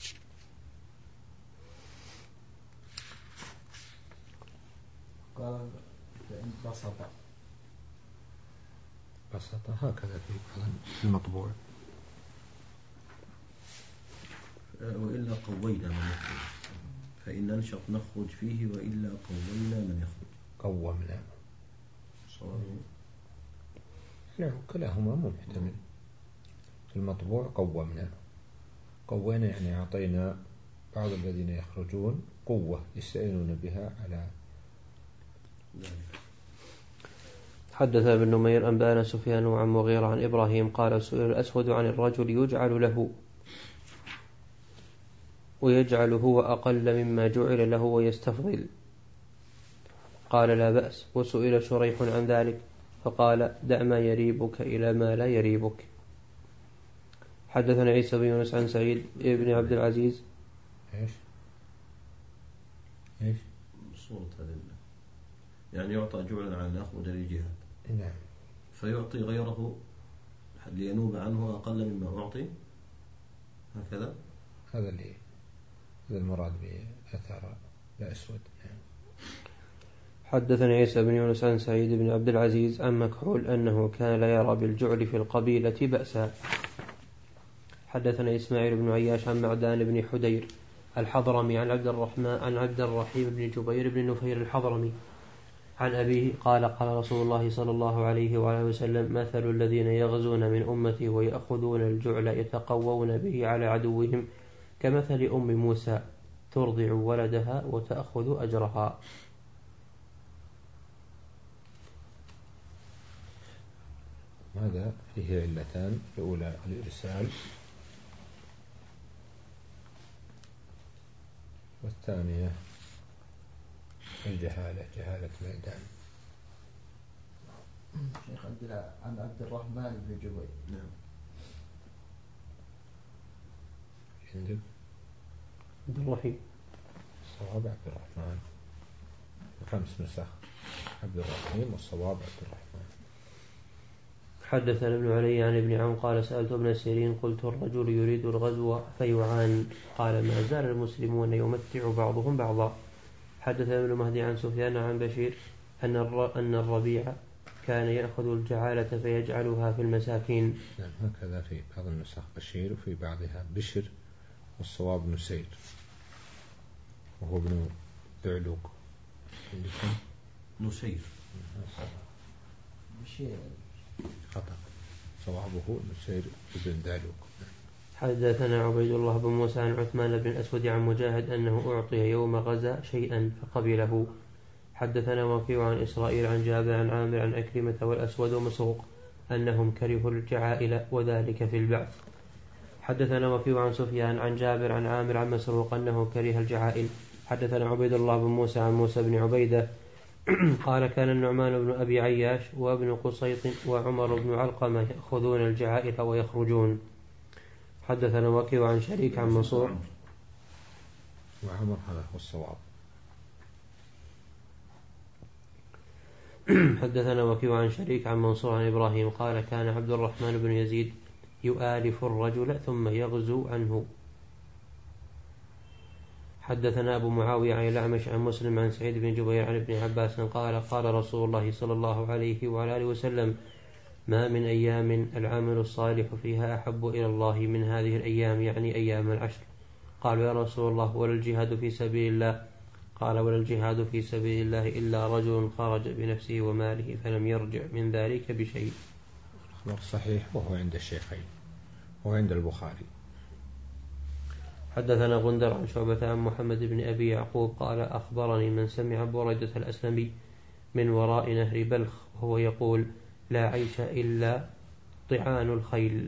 قال فإن بسط بسط هكذا في المطبوع وإلا قوينا من يخرج فإن ننشط نخرج فيه وإلا قوينا من يخرج. قومنا صار نعم كلاهما مو محتمل. في المطبوع قومنا قوينا يعني أعطينا بعض الذين يخرجون قوة يستعينون بها على ذلك. حدث ابن نمير أنبانا سفيان عن مغيرة عن إبراهيم قال سئل الأسود عن الرجل يجعل له ويجعل هو أقل مما جعل له ويستفضل قال لا بأس. وسئل شريح عن ذلك فقال دع ما يريبك إلى ما لا يريبك. حدثنا عيسى بن يونس عن سعيد بن عبد العزيز إيش إيش صورة هذا يعني يعطى جعلا على الأخ ودليل الجهاد. نعم فيعطي غيره لينوب عنه أقل مما أعطي هكذا. هذا اللي هذا المراد بأثر بأسود. حدثني عيسى بن يونس عن سعيد بن عبد العزيز عن مكحول أنه كان لا يرى بالجعل في القبيلة بأسا. حدثنا إسماعيل بن عياش عن معدان بن حدير الحضرمي عن عبد الرحمن عن عبد الرحيم بن جبير بن نفير الحضرمي عن أبيه قال قال رسول الله صلى الله عليه وآله وسلم مثل الذين يغزون من أمتي ويأخذون الجعل يتقوون به على عدوهم كمثل أم موسى ترضع ولدها وتأخذ أجرها. هذا فيه علتان، الأولى الإرسال والثانية الجهالة، جهالة ميدان. شيخ عن عبد الرحمن بن جبير. نعم. عندك عبد الرحيم الصواب عبد الرحمن، خمس نسخ عبد الرحيم والصواب عبد الرحمن. حدثنا ابن علي عن ابن عون قال سألت ابن سيرين قلت الرجل يريد الغزو فيعان قال ما زال المسلمون يمتع بعضهم بعضا. حدثنا ابن مهدي عن سفيان عن بشير أن أن الربيع كان يأخذ الجعالة فيجعلها في المساكين. نعم هكذا في بعض النسخ بشير وفي بعضها بشر والصواب نسير وهو ابن دعلوق. عندكم نسير بشير خطأ، صوابه نسير ابن دعلوق. حدثنا عبيد الله بن موسى عن عثمان بن الأسود عن مجاهد أنه أعطي يوم غزا شيئا فقبله. حدثنا وكيع عن إسرائيل عن جابر عن عامر عن أكرمة والأسود ومسروق أنهم كرهوا الجعائل وذلك في البعث. حدثنا وكيع عن سفيان عن جابر عن عامر عن مسروق أنه كره الجعائل. حدثنا عبيد الله بن موسى عن موسى بن عبيدة قال كان النعمان بن أبي عياش وابن قصيط وعمر بن علقمة يأخذون الجعائل ويخرجون. حدثنا وكيع عن شريك عن منصور وعمر هذا هو الصواب. حدثنا وكيع عن شريك عن منصور عن إبراهيم قال كان عبد الرحمن بن يزيد يؤالف الرجل ثم يغزو عنه. حدثنا أبو معاوية عن الأعمش عن مسلم عن سعيد بن جبير عن ابن عباس قال قال رسول الله صلى الله عليه وعلى آله وسلم ما من أيام العمل الصالح فيها أحب إلى الله من هذه الأيام، يعني أيام العشر. قال يا رسول الله ولا الجهاد في سبيل الله؟ قال ولا الجهاد في سبيل الله إلا رجل خرج بنفسه وماله فلم يرجع من ذلك بشيء. الخبر صحيح وهو عند الشيخين وعند البخاري. حدثنا غندر عن شعبة عن محمد بن أبي يعقوب قال أخبرني من سمع بريدة الأسلمي من وراء نهر بلخ وهو يقول لا عيش إلا طعان الخيل.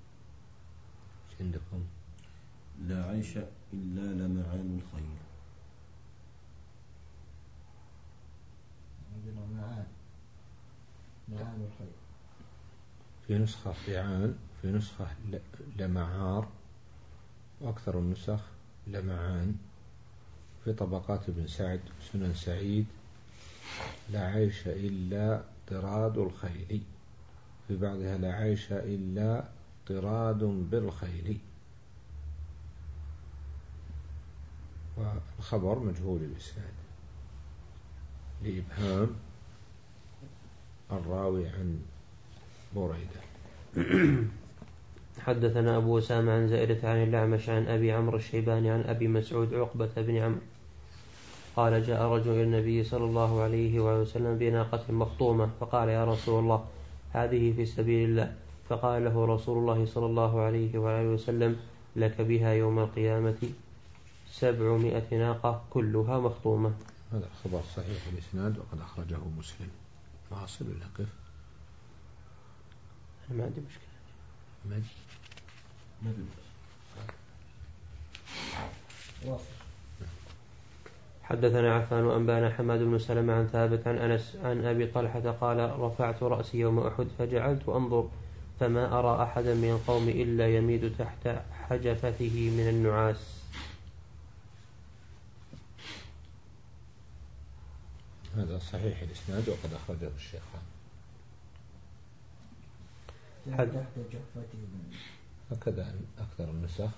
عندكم لا عيش إلا لمعان الخيل. عندنا معان معان الخيل في نسخة طعان، في نسخة لمعار، وأكثر النسخ لمعان. في طبقات ابن سعد سنن سعيد لا عيش إلا طراد الخيل، في بعضها لا عيش إلا طراد بالخيل. والخبر مجهول الإسناد لإبهام الراوي عن بريدة. حدثنا أبو أسامة عن زائدة عن الأعمش عن أبي عمرو الشيباني عن أبي مسعود عقبة بن عمرو قال جاء رجل إلى النبي صلى الله عليه وسلم بناقة مخطومة فقال يا رسول الله هذه في سبيل الله. فقال له رسول الله صلى الله عليه وآله وسلم لك بها يوم القيامة سبعمائة ناقة كلها مخطومة. هذا الخبر صحيح الإسناد وقد أخرجه مسلم. واصل ولا كيف؟ أنا ما عندي مشكلة. مد مد واصل. حدثنا عفان وأنبانا حماد بن سلمة عن ثابت عن أنس عن أبي طلحة قال رفعت رأسي يوم أحد فجعلت أنظر فما أرى أحدا من القوم إلا يميد تحت حجفته من النعاس. هذا صحيح الإسناد وقد أخرجه الشيخان. تحت جحفته. هكذا أكثر النسخ،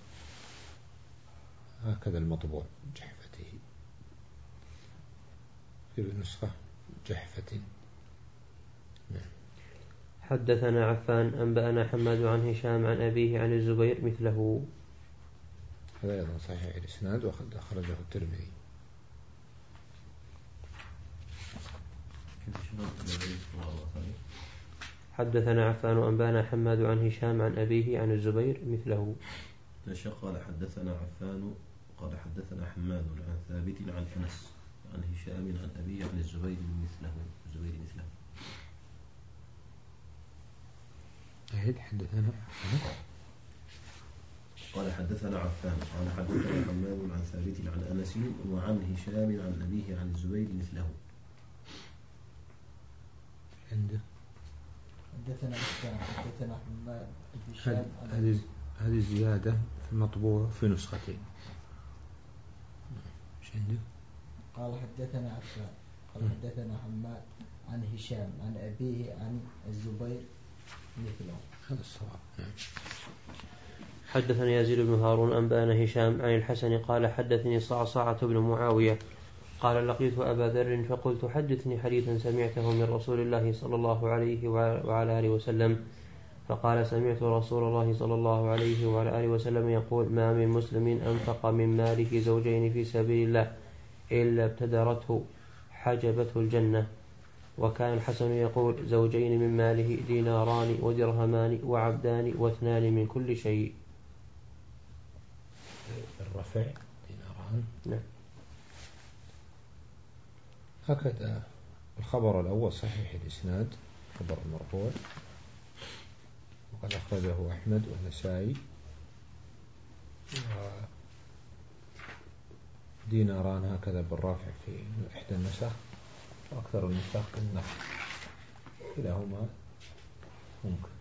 هكذا المطبوع جحفته، في نسخة جحفة. حدثنا عفان أنبأنا حماد عن هشام عن أبيه عن الزبير مثله. هذا أيضا صحيح الإسناد وقد أخرجه الترمذي. حدثنا عفان أنبأنا حماد عن هشام عن أبيه عن الزبير مثله. قال حدثنا عفان قال حدثنا حماد عن ثابت عن أنس عن هشام عن أبيه عن الزبير مثله. الزبير مثله. أهد حدثنا قال حدثنا عفان قال حدثنا حماد عن ثابت عن أنس وعن هشام عن أبيه عن الزبير مثله. عنده حدثنا عفان حدثنا حماد عن هشام. هذه هذه زيادة في المطبوع في نسختين. ايش عنده؟ قال حدثنا عفان قال حدثنا حماد عن هشام عن أبيه عن الزبير مثله. هذا الصواب. حدثني يزيد بن هارون أنبأنا هشام عن الحسن قال حدثني صعصعة بن معاوية قال لقيت أبا ذر فقلت حدثني حديثا سمعته من رسول الله صلى الله عليه وعلى آله وسلم. فقال سمعت رسول الله صلى الله عليه وعلى آله وسلم يقول ما من مسلم أنفق من ماله زوجين في سبيل الله إلا ابتدرته حجبته الجنة. وكان الحسن يقول زوجين من ماله ديناران ودرهمان وعبدان واثنان من كل شيء. الرفع ديناران. نعم. هكذا الخبر الأول صحيح الإسناد خبر المرفوع وقد أخرجه أحمد والنسائي. ديناران هكذا بالرافع في إحدى النسخ وأكثر النسخ بالنصب، كلاهما ممكن.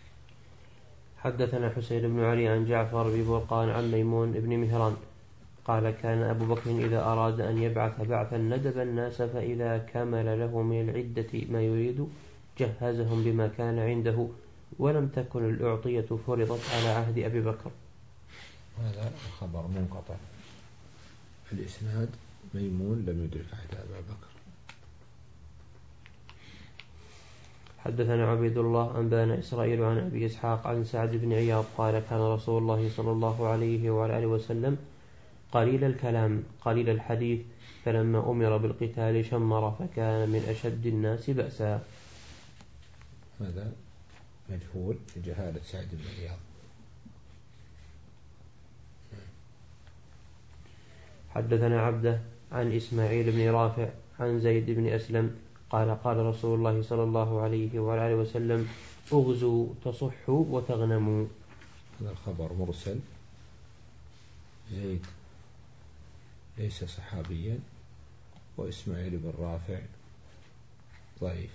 حدثنا حسين بن علي عن جعفر بن برقان عن ميمون بن مهران قال كان أبو بكر إذا أراد أن يبعث بعثا ندب الناس فإذا كمل له من العدة ما يريد جهزهم بما كان عنده ولم تكن الأعطية فرضت على عهد أبي بكر. هذا خبر منقطع في الإسناد. ميمون لم يدرك عهد أبي بكر. حدثنا عبيد الله أنبانا إسرائيل عن أبي إسحاق عن سعد بن عياض قال كان رسول الله صلى الله عليه وعلى آله وسلم قليل الكلام قليل الحديث فلما أمر بالقتال شمر فكان من أشد الناس بأسا. هذا مجهول لجهالة سعد بن عياض. حدثنا عبده عن إسماعيل بن رافع عن زيد بن أسلم قال قال رسول الله صلى الله عليه وعلى آله وسلم اغزوا تصحوا وتغنموا. هذا الخبر مرسل. زيد ليس صحابيا وإسماعيل بن رافع ضعيف.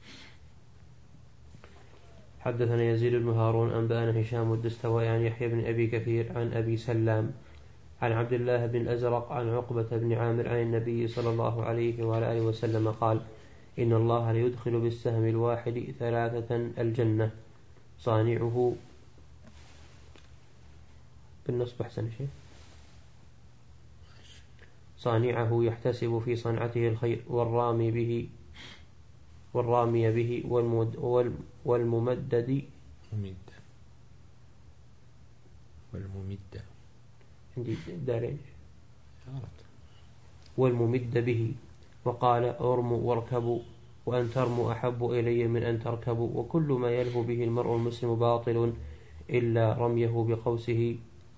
حدثنا يزيد بن هارون أنبأنا هشام الدستوائي عن يحيى بن أبي كثير عن أبي سلام عن عبد الله بن الأزرق عن عقبة بن عامر عن النبي صلى الله عليه وعلى آله وسلم قال إن الله ليدخل بالسهم الواحد ثلاثة الجنة صانعه بالنصب أحسن شيء صانعه يحتسب في صنعته الخير والرامي به والرامي به والمد والممدد والممد عندي دارين والممد به. وقال ارموا واركبوا وأن ترموا أحب إلي من أن تركبوا وكل ما يلهو به المرء المسلم باطل إلا رميه بقوسه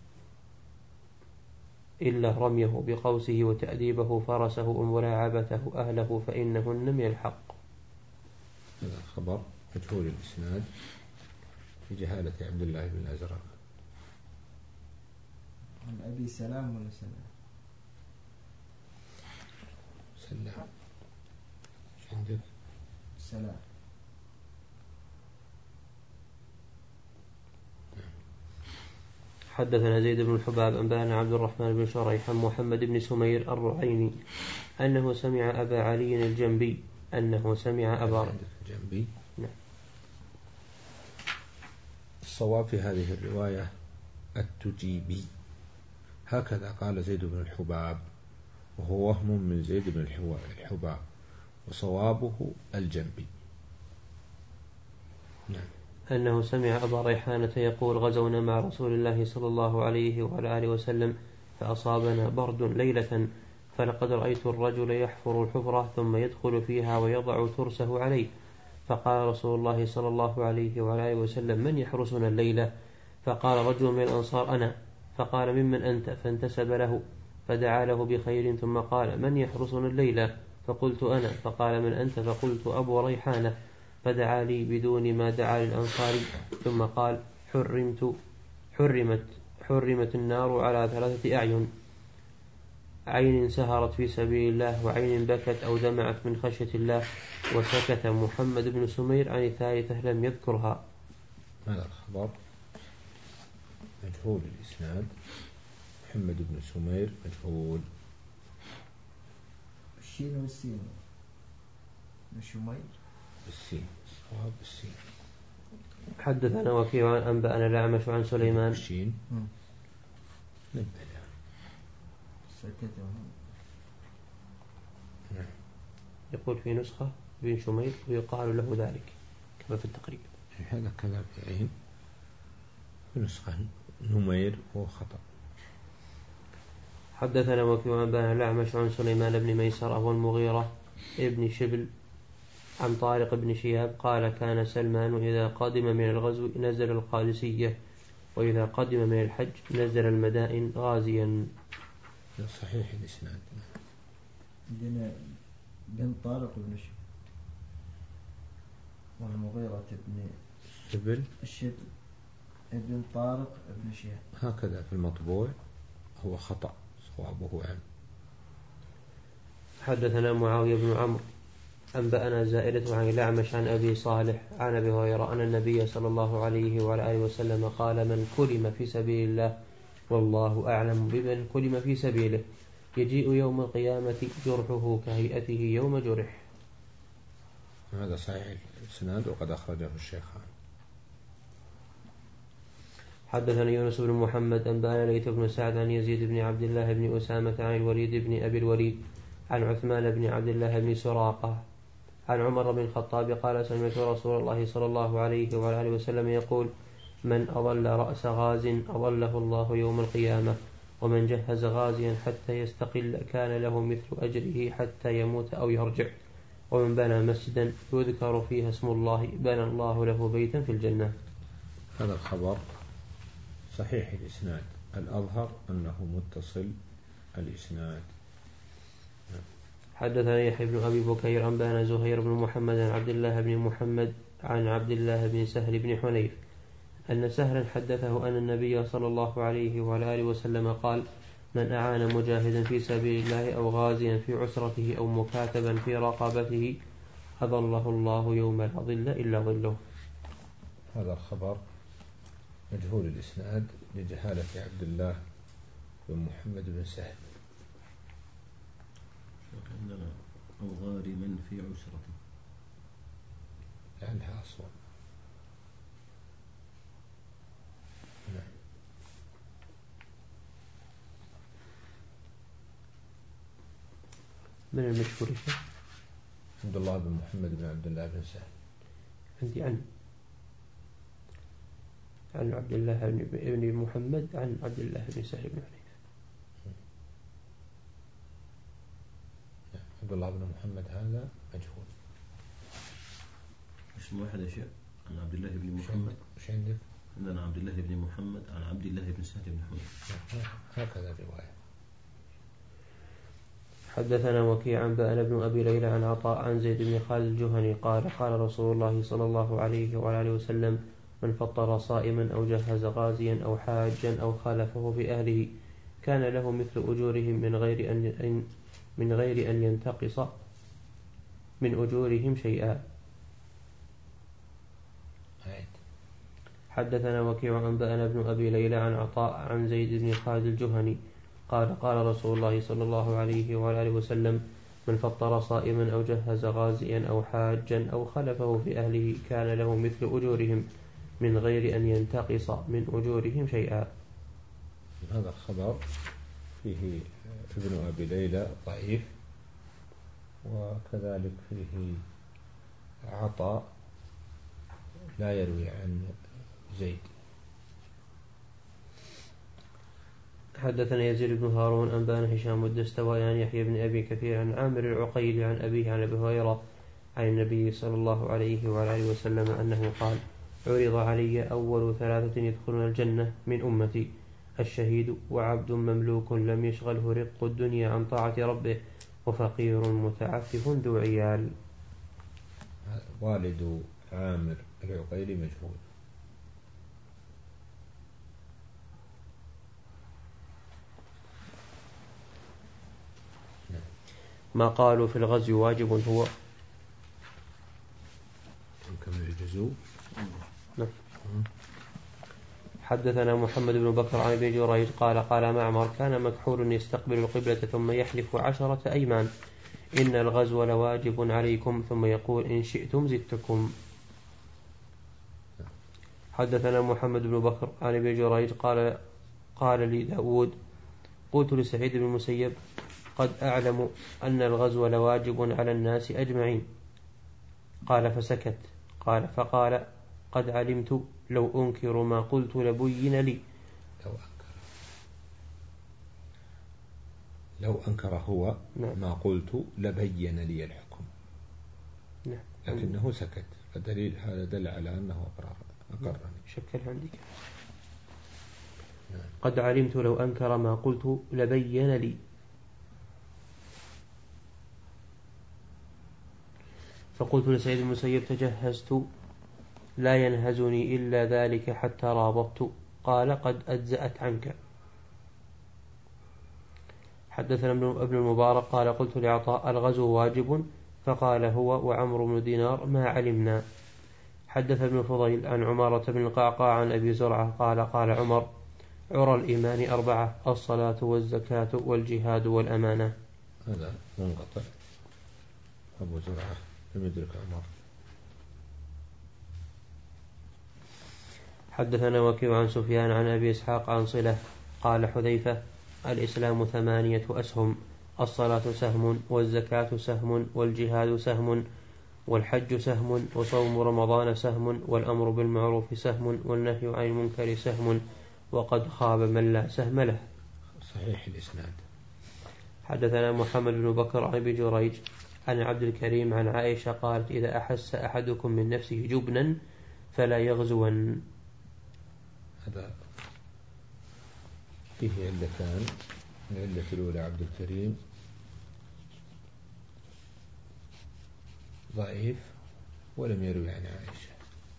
إلا رميه بقوسه وتأديبه فرسه وملاعبته أهله فإنهن من الحق. هذا خبر مجهول الإسناد في جهالة عبد الله بن الأزرق. عن أبي سلام ولا سلام؟ سلام. ايش عندك؟ سلام. حدثنا زيد بن الحباب أنبأنا عبد الرحمن بن شريح عن محمد بن سمير الرعيني أنه سمع أبا علي الجنبي أنه سمع أبا الجنبي. نعم. الصواب في هذه الرواية التجيبي، هكذا قال زيد بن الحباب، وهو وهم من زيد بن الحباب، وصوابه الجنبي. نعم. أنه سمع أبا ريحانة يقول: غزونا مع رسول الله صلى الله عليه وعلى آله وسلم فأصابنا برد ليلة، فلقد رأيت الرجل يحفر الحفرة ثم يدخل فيها ويضع ترسه عليه، فقال رسول الله صلى الله عليه وعلى آله وسلم: من يحرسنا الليلة؟ فقال رجل من الأنصار: أنا. فقال: ممن أنت؟ فانتسب له، فدعا له بخير، ثم قال: من يحرسنا الليلة؟ فقلت: أنا. فقال: من أنت؟ فقلت: أبو ريحانة، فدعا لي بدون ما دعا للأنصاري، ثم قال: حرمت حرمت حرمت النار على ثلاثة أعين: عين سهرت في سبيل الله، وعين بكت أو دمعت من خشية الله. وسكت محمد بن سمير عن الثالثة لم يذكرها. هذا الخبر مجهول الإسناد، محمد بن سمير مجهول. الشين والسين شمير بالسين، صواب بالسين. حدثنا وكيع عن أنبأنا الأعمش عن سليمان. الشين نبه. سكت. يقول في نسخة بن شمير ويقال له ذلك كما في التقريب. هذا كذا بعين، في نسخة نمير هو خطأ. حدثنا وكيع عن أنبأنا الأعمش عن سليمان بن ميسرة والمغيرة ابن شبل عن طارق بن شهاب قال: كان سلمان إذا قدم من الغزو نزل القادسية، وإذا قدم من الحج نزل المدائن غازيا. صحيح الإسناد. عندنا بن طارق بن شهاب والمغيرة بن شبل الشبل ابن طارق بن شهاب، هكذا في المطبوع، هو خطأ، صوابه عام. حدثنا معاوية بن عمرو أنبأنا زائدة عن الأعمش عن أبي صالح عن أبي هريرة أن النبي صلى الله عليه وعلى آله وسلم قال: من كلم في سبيل الله والله أعلم بمن كلم في سبيله، يجيء يوم القيامة جرحه كهيئته يوم جرح. هذا صحيح الإسناد وقد أخرجه الشيخان. حدثنا يونس بن محمد أنبأنا ليث بن سعد عن يزيد بن عبد الله بن أسامة عن الوليد بن أبي الوليد عن عثمان بن عبد الله بن سراقة عن عمر بن الخطاب قال: سمعت رسول الله صلى الله عليه وعلى آله وسلم يقول: من أضل رأس غاز أضله الله يوم القيامة، ومن جهز غازيا حتى يستقل كان له مثل أجره حتى يموت أو يرجع، ومن بنى مسجدا يذكر فيها اسم الله بنى الله له بيتا في الجنة. هذا الخبر صحيح الإسناد، الأظهر أنه متصل الإسناد. حدثنا يحيى بن أبي بكير أنبأنا زهير بن محمد عن عبد الله بن محمد عن عبد الله بن سهل بن حنيف أن سهلا حدثه أن النبي صلى الله عليه وعلى آله وسلم قال: من أعان مجاهدا في سبيل الله أو غازيا في عسرته أو مكاتبا في رقبته أظله الله يوم لا ظل إلا ظله. هذا الخبر مجهول الإسناد لجهالة عبد الله بن محمد بن سهل. عندنا أو غارما في عسرته لعلها أصلا. نعم. من المشهور عبد الله بن محمد بن عبد الله بن سهل. عندي عن عن عبد الله بن محمد عن عبد الله بن سهل بن حنيف. عبد الله بن محمد هذا مجهول. اسم واحد يا شيخ عن عبد الله بن محمد. وش عندك؟ عندنا عبد الله بن محمد عن عبد الله بن سهل بن حنيف. هكذا الرواية. حدثنا وكيع أنبأنا بن أبي ليلى عن عطاء عن زيد بن خالد الجهني قال: قال رسول الله صلى الله عليه وعلى آله وسلم: من فطر صائما أو جهز غازيا أو حاجا أو خالفه في أهله كان له مثل أجورهم من غير أن من غير أن ينتقص من أجورهم شيئا. حدثنا وكيع أنبأنا بن أبي ليلى عن عطاء عن زيد بن خالد الجهني قال: قال رسول الله صلى الله عليه وعلى آله وسلم: من فطر صائما أو جهز غازيا أو حاجا أو خلفه في أهله كان له مثل أجورهم من غير أن ينتقص من أجورهم شيئا. هذا الخبر فيه ابن أبي ليلى ضعيف، وكذلك فيه عطاء لا يروي عن زيد. حدثنا يزيد بن هارون أنبانا هشام الدستوائي عن يحيى بن أبي كثير عن عامر العقيلي عن أبيه عن أبي هريرة عن النبي صلى الله عليه وعلى آله وسلم أنه قال: عرض علي أول ثلاثة يدخلون الجنة من أمتي: الشهيد، وعبد مملوك لم يشغله رق الدنيا عن طاعة ربه، وفقير متعفف ذو عيال. والد عامر العقيلي مجهول. ما قالوا في الغزو واجب هو. كم الجزو. حدثنا محمد بن بكر عن ابن جريج قال قال معمر: كان مكحول يستقبل القبلة ثم يحلف عشرة أيمان: إن الغزو لواجب عليكم، ثم يقول: إن شئتم زدتكم. حدثنا محمد بن بكر عن ابن جريج قال قال لي داود: قلت لسعيد بن المسيب: قد أعلم أن الغزو لواجب على الناس أجمعين. قال فسكت. قال فقال: قد علمت لو أنكر ما قلت لبين لي. لو أنكر لو أنكر هو نعم. ما قلت لبين لي الحكم. نعم. لكنه سكت، فدليل هذا دل على أنه أقرر أقرني. شكل عندك. نعم. قد علمت لو أنكر ما قلت لبين لي. فقلت لسعيد المسيب: تجهزت لا ينهزني إلا ذلك حتى رابطت. قال: قد أجزأت عنك. حدثنا ابن المبارك قال قلت لعطاء: الغزو واجب؟ فقال هو وعمرو بن دينار: ما علمنا. حدث ابن فضيل عن عمارة بن القعقاع عن أبي زرعة قال قال عمر: عرى الإيمان أربعة: الصلاة والزكاة والجهاد والأمانة. هذا منقطع. أبو زرعة لم يدرك عمر. حدثنا وكيع عن سفيان عن أبي إسحاق عن صلة قال حذيفة: الإسلام ثمانية أسهم: الصلاة سهم، والزكاة سهم، والجهاد سهم، والحج سهم، وصوم رمضان سهم، والأمر بالمعروف سهم، والنهي عن المنكر سهم، وقد خاب من لا سهم له. صحيح الإسناد. حدثنا محمد بن بكر عن أبي جريج عن عبد الكريم عن عائشة قالت: إذا أحس أحدكم من نفسه جبنا فلا يغزون. هذا فيه علتان. العلة الأولى عبد الكريم ضعيف ولم يروي عن عائشة.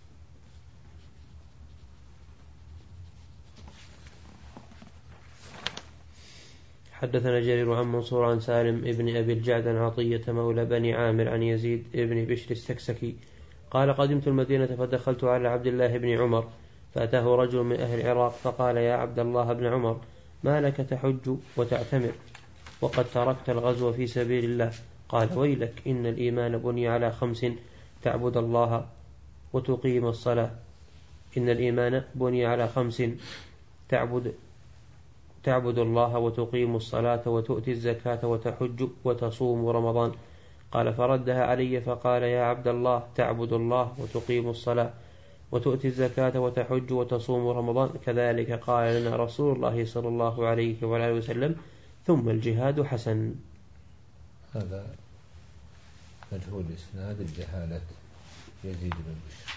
حدثنا جرير عن منصور عن سالم ابن أبي الجعد عن عطية مولى بني عامر عن يزيد ابن بشر السكسكي قال: قدمت المدينة فدخلت على عبد الله بن عمر فأتاه رجل من أهل العراق فقال: يا عبد الله بن عمر، ما لك تحج وتعتمر وقد تركت الغزو في سبيل الله؟ قال: ويلك، إن الإيمان بني على خمس: تعبد الله وتقيم الصلاة إن الإيمان بني على خمس: تعبد تعبد الله وتقيم الصلاة وتؤتي الزكاة وتحج وتصوم رمضان. قال: فردها علي فقال: يا عبد الله، تعبد الله وتقيم الصلاة وتؤتي الزكاة وتحج وتصوم رمضان، كذلك قال لنا رسول الله صلى الله عليه وآله وسلم، ثم الجهاد حسن. هذا مجهول إسناد الجهالة يزيد بن بشر.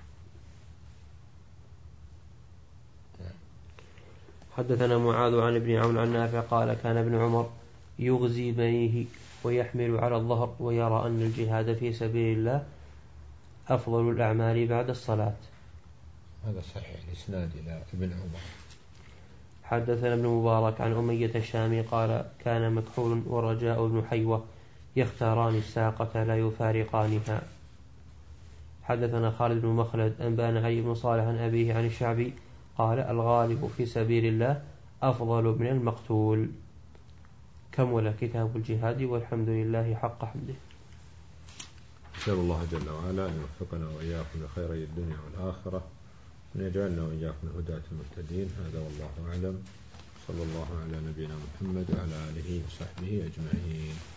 حدثنا معاذ عن ابن عون عن نافع قال: كان ابن عمر يغزي بنيه ويحمل على الظهر ويرى أن الجهاد في سبيل الله أفضل الأعمال بعد الصلاة. هذا صحيح الإسناد إلى ابن عمر. حدثنا ابن مبارك عن أمية الشامي قال: كان مكحول ورجاء بن حيوة يختاران الساقة لا يفارقانها. حدثنا خالد بن مخلد أنبانا علي بن صالح عن أبيه عن الشعبي قال: الغالب في سبيل الله أفضل من المقتول. كمل كتاب الجهاد، والحمد لله حق حمده. نسأل الله جل وعلا أن يوفقنا وإياكم لخيري الدنيا والآخرة، أن يجعلنا وإياكم الهداة المهتدين. هذا والله أعلم. صلى الله على نبينا محمد وعلى آله وصحبه أجمعين.